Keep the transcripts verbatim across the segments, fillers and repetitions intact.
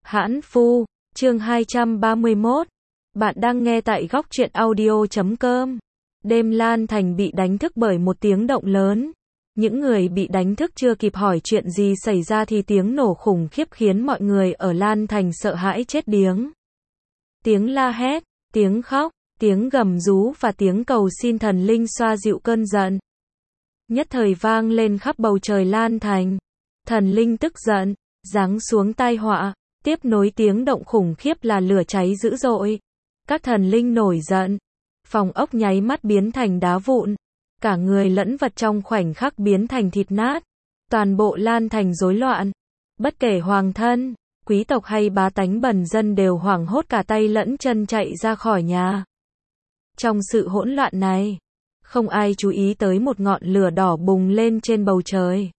Hãn Phu, chương hai trăm ba mươi mốt. Bạn đang nghe tại góc truyện audio chấm com. Đêm Lan Thành bị đánh thức bởi một tiếng động lớn. Những người bị đánh thức chưa kịp hỏi chuyện gì xảy ra thì tiếng nổ khủng khiếp khiến mọi người ở Lan Thành sợ hãi chết điếng. Tiếng la hét, tiếng khóc, tiếng gầm rú và tiếng cầu xin thần linh xoa dịu cơn giận nhất thời vang lên khắp bầu trời Lan Thành. Thần linh tức giận, giáng xuống tai họa. Tiếp nối tiếng động khủng khiếp là lửa cháy dữ dội. Các thần linh nổi giận. Phòng ốc nháy mắt biến thành đá vụn. Cả người lẫn vật trong khoảnh khắc biến thành thịt nát. Toàn bộ Lan Thành rối loạn. Bất kể hoàng thân, quý tộc hay bá tánh bần dân đều hoảng hốt cả tay lẫn chân chạy ra khỏi nhà. Trong sự hỗn loạn này, không ai chú ý tới một ngọn lửa đỏ bùng lên trên bầu trời.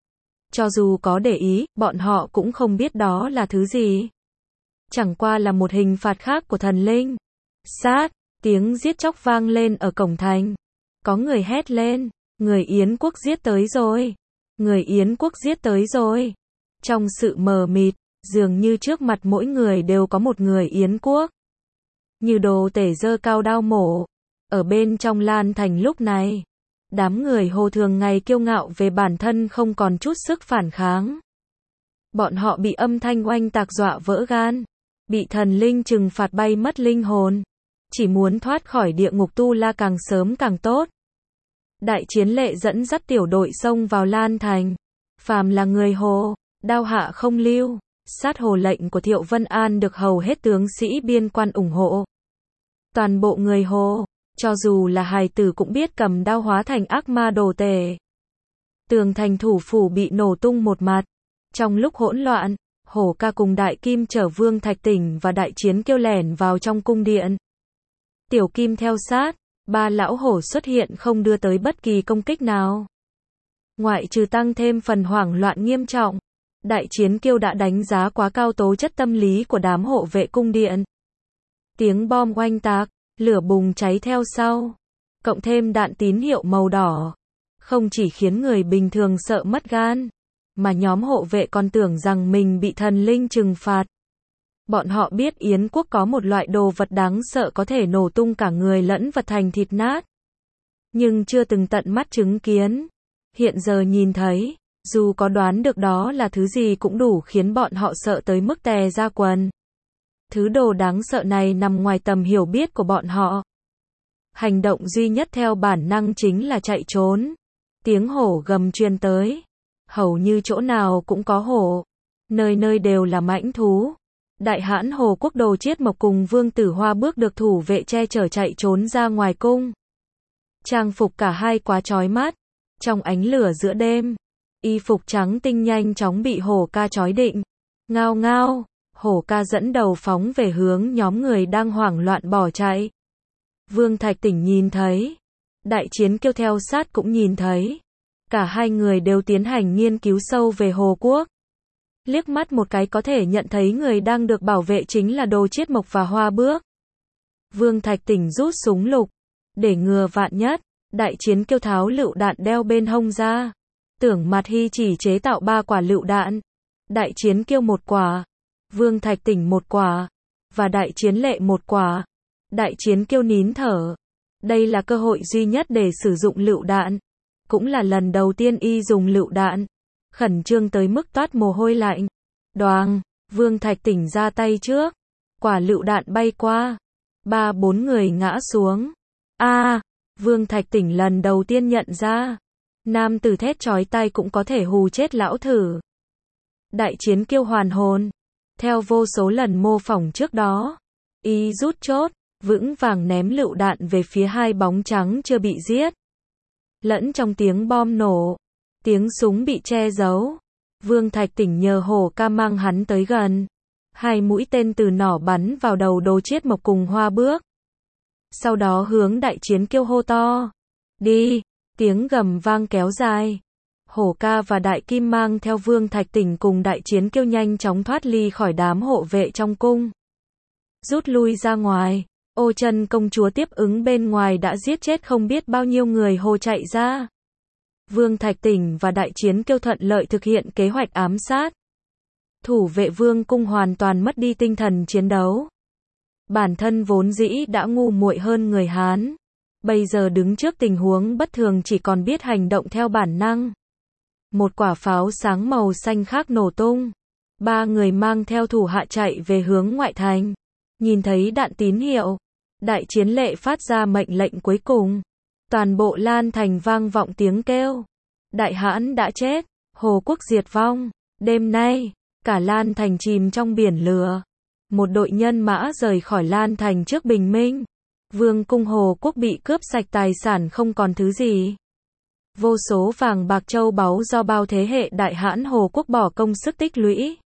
Cho dù có để ý, bọn họ cũng không biết đó là thứ gì. Chẳng qua là một hình phạt khác của thần linh. Sát, tiếng giết chóc vang lên ở cổng thành. Có người hét lên, người Yến quốc giết tới rồi. Người Yến quốc giết tới rồi. Trong sự mờ mịt, dường như trước mặt mỗi người đều có một người Yến quốc. Như đồ tể giơ cao đao mổ. Ở bên trong Lan Thành lúc này, đám người Hồ thường ngày kiêu ngạo về bản thân không còn chút sức phản kháng. Bọn họ bị âm thanh oanh tạc dọa vỡ gan, bị thần linh trừng phạt bay mất linh hồn, chỉ muốn thoát khỏi địa ngục tu la càng sớm càng tốt. Đại Chiến Lệ dẫn dắt tiểu đội xông vào Lan Thành. Phàm là người Hồ, đao hạ không lưu. Sát hồ lệnh của Thiệu Vân An được hầu hết tướng sĩ biên quan ủng hộ. Toàn bộ người Hồ, cho dù là hài tử cũng biết cầm đao hóa thành ác ma đồ tể. Tường thành thủ phủ bị nổ tung một mặt. Trong lúc hỗn loạn, Hổ Ca cùng Đại Kim chở Vương Thạch Tỉnh và Đại Chiến Kiêu lẻn vào trong cung điện. Tiểu Kim theo sát, ba lão hổ xuất hiện không đưa tới bất kỳ công kích nào. Ngoại trừ tăng thêm phần hoảng loạn nghiêm trọng, Đại Chiến Kiêu đã đánh giá quá cao tố chất tâm lý của đám hộ vệ cung điện. Tiếng bom oanh tạc, lửa bùng cháy theo sau, cộng thêm đạn tín hiệu màu đỏ, không chỉ khiến người bình thường sợ mất gan, mà nhóm hộ vệ còn tưởng rằng mình bị thần linh trừng phạt. Bọn họ biết Yến quốc có một loại đồ vật đáng sợ có thể nổ tung cả người lẫn vật thành thịt nát, nhưng chưa từng tận mắt chứng kiến. Hiện giờ nhìn thấy, dù có đoán được đó là thứ gì cũng đủ khiến bọn họ sợ tới mức tè ra quần. Thứ đồ đáng sợ này nằm ngoài tầm hiểu biết của bọn họ. Hành động duy nhất theo bản năng chính là chạy trốn. Tiếng hổ gầm truyền tới. Hầu như chỗ nào cũng có hổ. Nơi nơi đều là mãnh thú. Đại hãn Hồ quốc Đồ Chiết Mộc cùng Vương Tử Hoa bước được thủ vệ che chở chạy trốn ra ngoài cung. Trang phục cả hai quá chói mắt. Trong ánh lửa giữa đêm, y phục trắng tinh nhanh chóng bị Hổ Ca trói định. Ngao ngao. Hổ Ca dẫn đầu phóng về hướng nhóm người đang hoảng loạn bỏ chạy. Vương Thạch Tỉnh nhìn thấy. Đại Chiến Kiêu theo sát cũng nhìn thấy. Cả hai người đều tiến hành nghiên cứu sâu về Hồ quốc. Liếc mắt một cái có thể nhận thấy người đang được bảo vệ chính là Đồ Chiết Mộc và Hoa Bước. Vương Thạch Tỉnh rút súng lục. Để ngừa vạn nhất, Đại Chiến Kiêu tháo lựu đạn đeo bên hông ra. Tưởng Mạt Hy chỉ chế tạo ba quả lựu đạn. Đại Chiến Kiêu một quả. Vương Thạch Tỉnh một quả, và Đại Chiến Lệ một quả. Đại Chiến Kiêu nín thở. Đây là cơ hội duy nhất để sử dụng lựu đạn. Cũng là lần đầu tiên y dùng lựu đạn. Khẩn trương tới mức toát mồ hôi lạnh. Đoàng, Vương Thạch Tỉnh ra tay trước. Quả lựu đạn bay qua. Ba bốn người ngã xuống. A, à, Vương Thạch Tỉnh lần đầu tiên nhận ra. Nam tử thét chói tai cũng có thể hù chết lão thử. Đại Chiến Kiêu hoàn hồn. Theo vô số lần mô phỏng trước đó, y rút chốt, vững vàng ném lựu đạn về phía hai bóng trắng chưa bị giết. Lẫn trong tiếng bom nổ, tiếng súng bị che giấu, Vương Thạch Tỉnh nhờ Hổ Ca mang hắn tới gần. Hai mũi tên từ nỏ bắn vào đầu Đồ Chiết Mộc cùng Hoa Bước. Sau đó hướng Đại Chiến Kiêu hô to. Đi, tiếng gầm vang kéo dài. Hổ Ca và Đại Kim mang theo Vương Thạch Tỉnh cùng Đại Chiến Kiêu nhanh chóng thoát ly khỏi đám hộ vệ trong cung. Rút lui ra ngoài, Ô Chân công chúa tiếp ứng bên ngoài đã giết chết không biết bao nhiêu người Hồ chạy ra. Vương Thạch Tỉnh và Đại Chiến Kiêu thuận lợi thực hiện kế hoạch ám sát. Thủ vệ vương cung hoàn toàn mất đi tinh thần chiến đấu. Bản thân vốn dĩ đã ngu muội hơn người Hán. Bây giờ đứng trước tình huống bất thường chỉ còn biết hành động theo bản năng. Một quả pháo sáng màu xanh khác nổ tung. Ba người mang theo thủ hạ chạy về hướng ngoại thành. Nhìn thấy đạn tín hiệu. Đại chiến lệ phát ra mệnh lệnh cuối cùng. Toàn bộ Lan Thành vang vọng tiếng kêu. Đại Hãn đã chết. Hồ quốc diệt vong. Đêm nay, cả Lan Thành chìm trong biển lửa. Một đội nhân mã rời khỏi Lan Thành trước bình minh. Vương cung Hồ quốc bị cướp sạch tài sản không còn thứ gì. Vô số vàng bạc châu báu do bao thế hệ Đại Hãn Hồ quốc bỏ công sức tích lũy.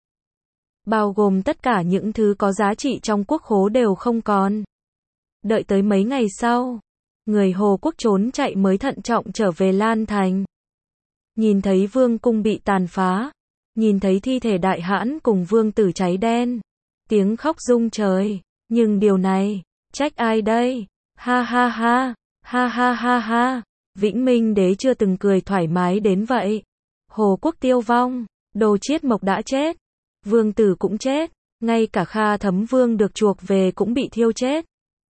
Bao gồm tất cả những thứ có giá trị trong quốc khố đều không còn. Đợi tới mấy ngày sau, người Hồ quốc trốn chạy mới thận trọng trở về Lan Thành. Nhìn thấy vương cung bị tàn phá. Nhìn thấy thi thể Đại Hãn cùng vương tử cháy đen. Tiếng khóc rung trời. Nhưng điều này, trách ai đây? Ha ha ha, ha ha ha ha. Vĩnh Minh Đế chưa từng cười thoải mái đến vậy. Hồ quốc tiêu vong, Đồ Chiết Mộc đã chết. Vương tử cũng chết. Ngay cả Kha Thấm Vương được chuộc về cũng bị thiêu chết.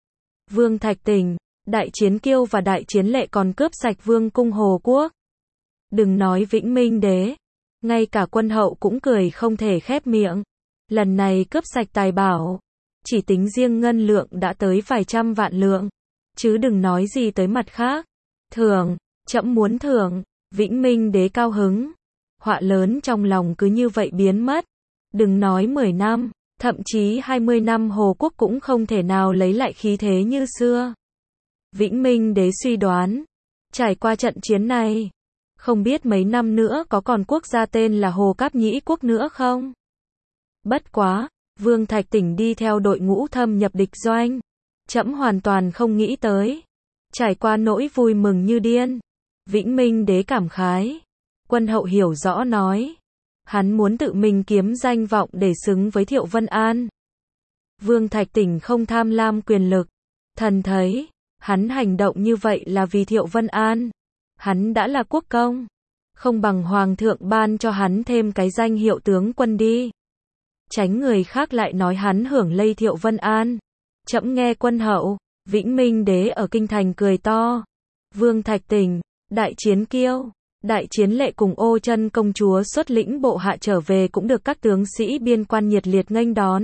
Vương Thạch Tỉnh, Đại Chiến Kiêu và Đại Chiến Lệ còn cướp sạch vương cung Hồ quốc. Đừng nói Vĩnh Minh Đế. Ngay cả quân hậu cũng cười không thể khép miệng. Lần này cướp sạch tài bảo. Chỉ tính riêng ngân lượng đã tới vài trăm vạn lượng. Chứ đừng nói gì tới mặt khác. Thưởng, trẫm muốn thưởng. Vĩnh Minh Đế cao hứng. Họa lớn trong lòng cứ như vậy biến mất. Đừng nói mười năm, thậm chí hai mươi năm Hồ quốc cũng không thể nào lấy lại khí thế như xưa. Vĩnh Minh Đế suy đoán. Trải qua trận chiến này. Không biết mấy năm nữa có còn quốc gia tên là Hồ Cáp Nhĩ quốc nữa không? Bất quá, Vương Thạch Tỉnh đi theo đội ngũ thâm nhập địch doanh. Trẫm hoàn toàn không nghĩ tới. Trải qua nỗi vui mừng như điên. Vĩnh Minh Đế cảm khái. Quân hậu hiểu rõ nói. Hắn muốn tự mình kiếm danh vọng để xứng với Thiệu Vân An. Vương Thạch Tỉnh không tham lam quyền lực. Thần thấy, hắn hành động như vậy là vì Thiệu Vân An. Hắn đã là quốc công. Không bằng hoàng thượng ban cho hắn thêm cái danh hiệu tướng quân đi. Tránh người khác lại nói hắn hưởng lây Thiệu Vân An. Trẫm nghe quân hậu. Vĩnh Minh Đế ở kinh thành cười to. Vương Thạch Tỉnh, Đại Chiến Kiêu, Đại Chiến Lệ cùng Ô Chân công chúa xuất lĩnh bộ hạ trở về cũng được các tướng sĩ biên quan nhiệt liệt nghênh đón.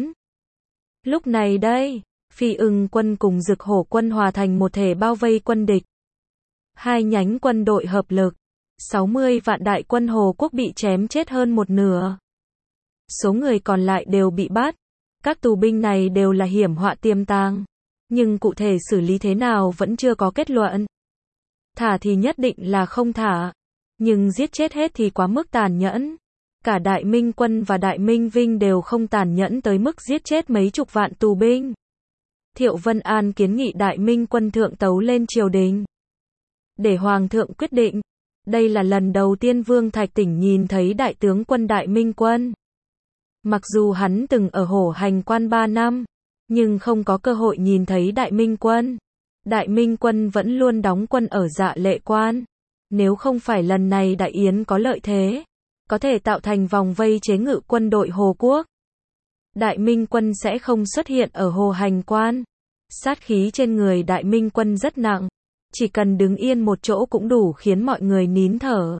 Lúc này đây, Phi Ưng quân cùng Dực Hổ quân hòa thành một thể bao vây quân địch. Hai nhánh quân đội hợp lực, sáu mươi vạn đại quân Hồ quốc bị chém chết hơn một nửa. Số người còn lại đều bị bắt. Các tù binh này đều là hiểm họa tiềm tàng. Nhưng cụ thể xử lý thế nào vẫn chưa có kết luận. Thả thì nhất định là không thả. Nhưng giết chết hết thì quá mức tàn nhẫn. Cả Đại Minh quân và Đại Minh Vinh đều không tàn nhẫn tới mức giết chết mấy chục vạn tù binh. Thiệu Vân An kiến nghị Đại Minh quân thượng tấu lên triều đình. Để Hoàng thượng quyết định. Đây là lần đầu tiên Vương Thạch Tỉnh nhìn thấy đại tướng quân Đại Minh quân. Mặc dù hắn từng ở Hổ Hành quan ba năm, nhưng không có cơ hội nhìn thấy Đại Minh quân. Đại Minh quân vẫn luôn đóng quân ở Dạ Lệ quan. Nếu không phải lần này Đại Yến có lợi thế, có thể tạo thành vòng vây chế ngự quân đội Hồ quốc, Đại Minh quân sẽ không xuất hiện ở Hồ Hành quan. Sát khí trên người Đại Minh quân rất nặng. Chỉ cần đứng yên một chỗ cũng đủ khiến mọi người nín thở.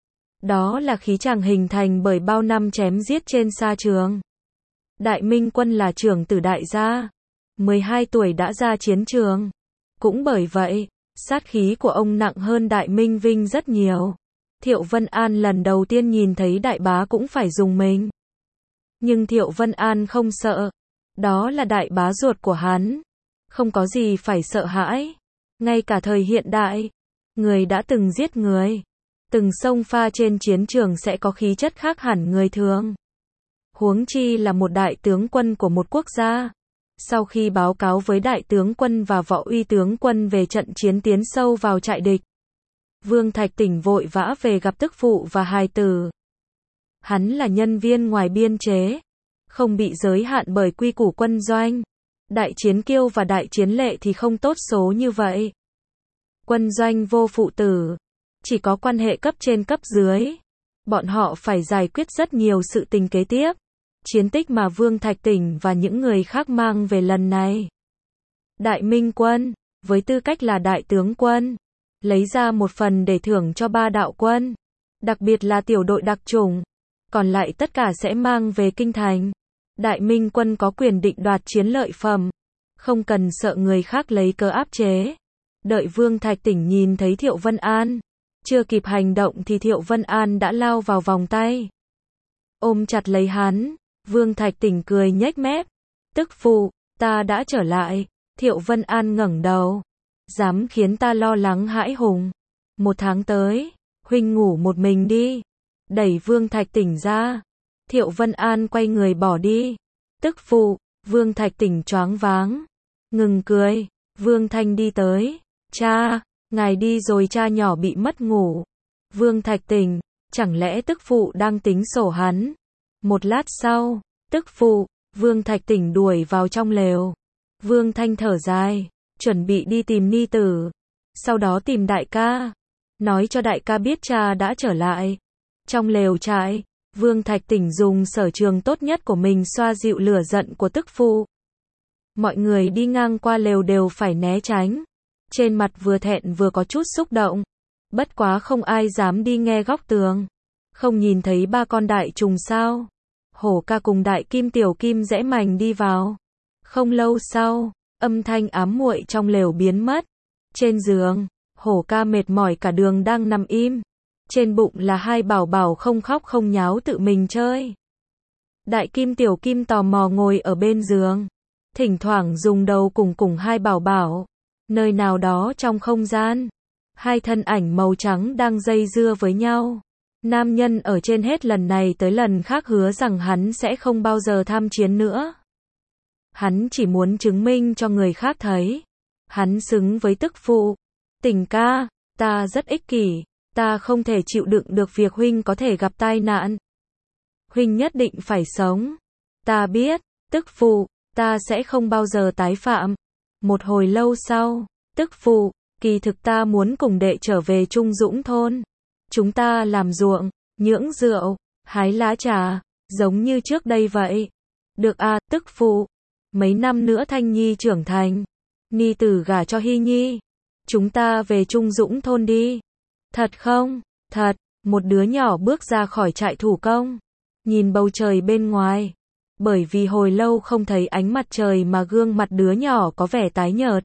Đó là khí chàng hình thành bởi bao năm chém giết trên sa trường. Đại Minh quân là trưởng tử đại gia. mười hai tuổi đã ra chiến trường. Cũng bởi vậy, sát khí của ông nặng hơn Đại Minh Vinh rất nhiều. Thiệu Vân An lần đầu tiên nhìn thấy đại bá cũng phải dùng mình. Nhưng Thiệu Vân An không sợ. Đó là đại bá ruột của hắn. Không có gì phải sợ hãi. Ngay cả thời hiện đại, người đã từng giết người, từng xông pha trên chiến trường sẽ có khí chất khác hẳn người thường. Huống chi là một đại tướng quân của một quốc gia. Sau khi báo cáo với đại tướng quân và võ uy tướng quân về trận chiến tiến sâu vào trại địch, Vương Thạch Tỉnh vội vã về gặp tức phụ và hài tử. Hắn là nhân viên ngoài biên chế, không bị giới hạn bởi quy củ quân doanh. Đại Chiến Kiêu và Đại Chiến Lệ thì không tốt số như vậy. Quân doanh vô phụ tử, chỉ có quan hệ cấp trên cấp dưới. Bọn họ phải giải quyết rất nhiều sự tình kế tiếp. chiến tích mà Vương Thạch Tỉnh và những người khác mang về lần này. Đại Minh quân, với tư cách là đại tướng quân, lấy ra một phần để thưởng cho ba đạo quân, đặc biệt là tiểu đội đặc chủng, còn lại tất cả sẽ mang về kinh thành. Đại Minh quân có quyền định đoạt chiến lợi phẩm, không cần sợ người khác lấy cớ áp chế. Đợi Vương Thạch Tỉnh nhìn thấy Thiệu Vân An, chưa kịp hành động thì Thiệu Vân An đã lao vào vòng tay, ôm chặt lấy hắn. Vương Thạch Tỉnh cười nhếch mép, tức phụ, ta đã trở lại. Thiệu Vân An ngẩng đầu, dám khiến ta lo lắng hãi hùng. Một tháng tới, huynh ngủ một mình đi. Đẩy Vương Thạch Tỉnh ra, Thiệu Vân An quay người bỏ đi. Tức phụ, Vương Thạch Tỉnh choáng váng, ngừng cười. Vương Thanh đi tới, cha, ngài đi rồi cha nhỏ bị mất ngủ. Vương Thạch Tỉnh, chẳng lẽ tức phụ đang tính sổ hắn? Một lát sau, tức phụ, Vương Thạch Tỉnh đuổi vào trong lều. Vương Thanh thở dài, chuẩn bị đi tìm ni tử, sau đó tìm đại ca, nói cho đại ca biết cha đã trở lại. Trong lều trại, Vương Thạch Tỉnh dùng sở trường tốt nhất của mình xoa dịu lửa giận của tức phụ. Mọi người đi ngang qua lều đều phải né tránh, trên mặt vừa thẹn vừa có chút xúc động. Bất quá không ai dám đi nghe góc tường. Không nhìn thấy ba con đại trùng sao? Hổ ca cùng đại kim tiểu kim rẽ mành đi vào. Không lâu sau, âm thanh ám muội trong lều biến mất. Trên giường, hổ ca mệt mỏi cả đường đang nằm im. Trên bụng là hai bảo bảo không khóc không nháo tự mình chơi. Đại kim tiểu kim tò mò ngồi ở bên giường, thỉnh thoảng dùng đầu cùng cùng hai bảo bảo. Nơi nào đó trong không gian, hai thân ảnh màu trắng đang dây dưa với nhau. Nam nhân ở trên hết lần này tới lần khác hứa rằng hắn sẽ không bao giờ tham chiến nữa. Hắn chỉ muốn chứng minh cho người khác thấy hắn xứng với tức phụ. Tỉnh ca, ta rất ích kỷ, ta không thể chịu đựng được việc huynh có thể gặp tai nạn. Huynh nhất định phải sống. Ta biết, tức phụ, ta sẽ không bao giờ tái phạm. Một hồi lâu sau, tức phụ, kỳ thực ta muốn cùng đệ trở về Trung Dũng thôn. Chúng ta làm ruộng, nhưỡng rượu, hái lá trà, giống như trước đây vậy. Được à, tức phụ. Mấy năm nữa Thanh Nhi trưởng thành, ni tử gả cho Hy Nhi. Chúng ta về Trung Dũng thôn đi. Thật không? Thật. Một đứa nhỏ bước ra khỏi trại thủ công, nhìn bầu trời bên ngoài. Bởi vì hồi lâu không thấy ánh mặt trời mà gương mặt đứa nhỏ có vẻ tái nhợt.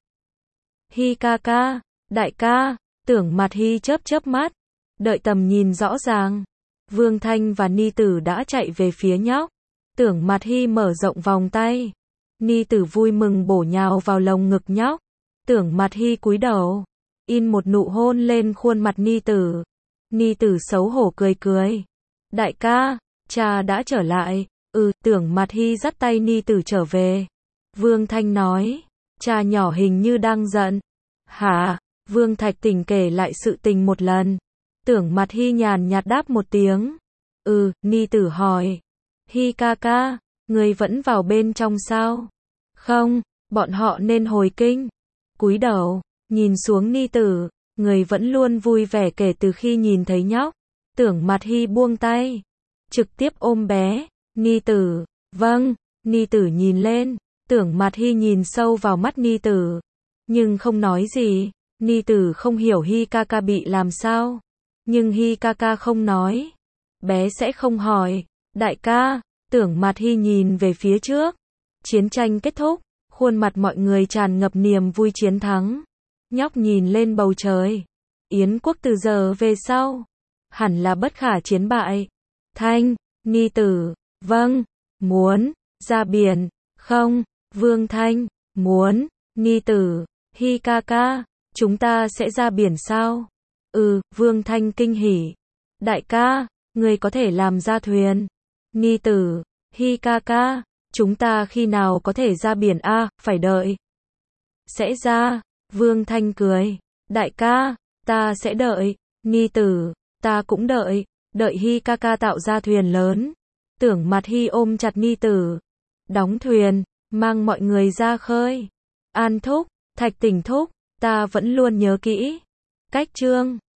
Hy ca ca, đại ca, Tưởng Mặt Hy chớp chớp mắt, đợi tầm nhìn rõ ràng. Vương Thanh và ni tử đã chạy về phía nhóc. Tưởng Mặt Hy mở rộng vòng tay. Ni tử vui mừng bổ nhào vào lồng ngực nhóc. Tưởng Mặt Hy cúi đầu, in một nụ hôn lên khuôn mặt ni tử. Ni tử xấu hổ cười cười. Đại ca, cha đã trở lại. Ừ, Tưởng Mặt Hy dắt tay ni tử trở về. Vương Thanh nói, cha nhỏ hình như đang giận. Hả? Vương Thạch Tỉnh kể lại sự tình một lần. Tưởng Mặt Hy nhàn nhạt đáp một tiếng. Ừ, ni tử hỏi. Hy ca ca, người vẫn vào bên trong sao? Không, bọn họ nên hồi kinh. Cúi đầu, nhìn xuống ni tử, người vẫn luôn vui vẻ kể từ khi nhìn thấy nhóc. Tưởng Mặt Hy buông tay, trực tiếp ôm bé. Ni tử, vâng. Ni tử nhìn lên, Tưởng Mặt Hy nhìn sâu vào mắt ni tử, nhưng không nói gì. Ni tử không hiểu Hy ca ca bị làm sao, nhưng Hy ca ca không nói, bé sẽ không hỏi. Đại ca, Tưởng Mặt Hy nhìn về phía trước. Chiến tranh kết thúc, khuôn mặt mọi người tràn ngập niềm vui chiến thắng. Nhóc nhìn lên bầu trời. Yến quốc từ giờ về sau, hẳn là bất khả chiến bại. Thanh, ni tử, vâng. Muốn, ra biển, không. Vương Thanh, muốn. Ni tử, Hy ca ca, chúng ta sẽ ra biển sao? Ừ, Vương Thanh kinh hỉ. Đại ca, người có thể làm ra thuyền. Ni tử, Hy ca ca, chúng ta khi nào có thể ra biển a? À, phải đợi. Sẽ ra. Vương Thanh cười. Đại ca, ta sẽ đợi. Ni tử, ta cũng đợi. Đợi Hy ca ca tạo ra thuyền lớn. Tưởng Mặt Hy ôm chặt ni tử. Đóng thuyền, mang mọi người ra khơi. An thúc, Thạch Tỉnh thúc, ta vẫn luôn nhớ kỹ. Cách chương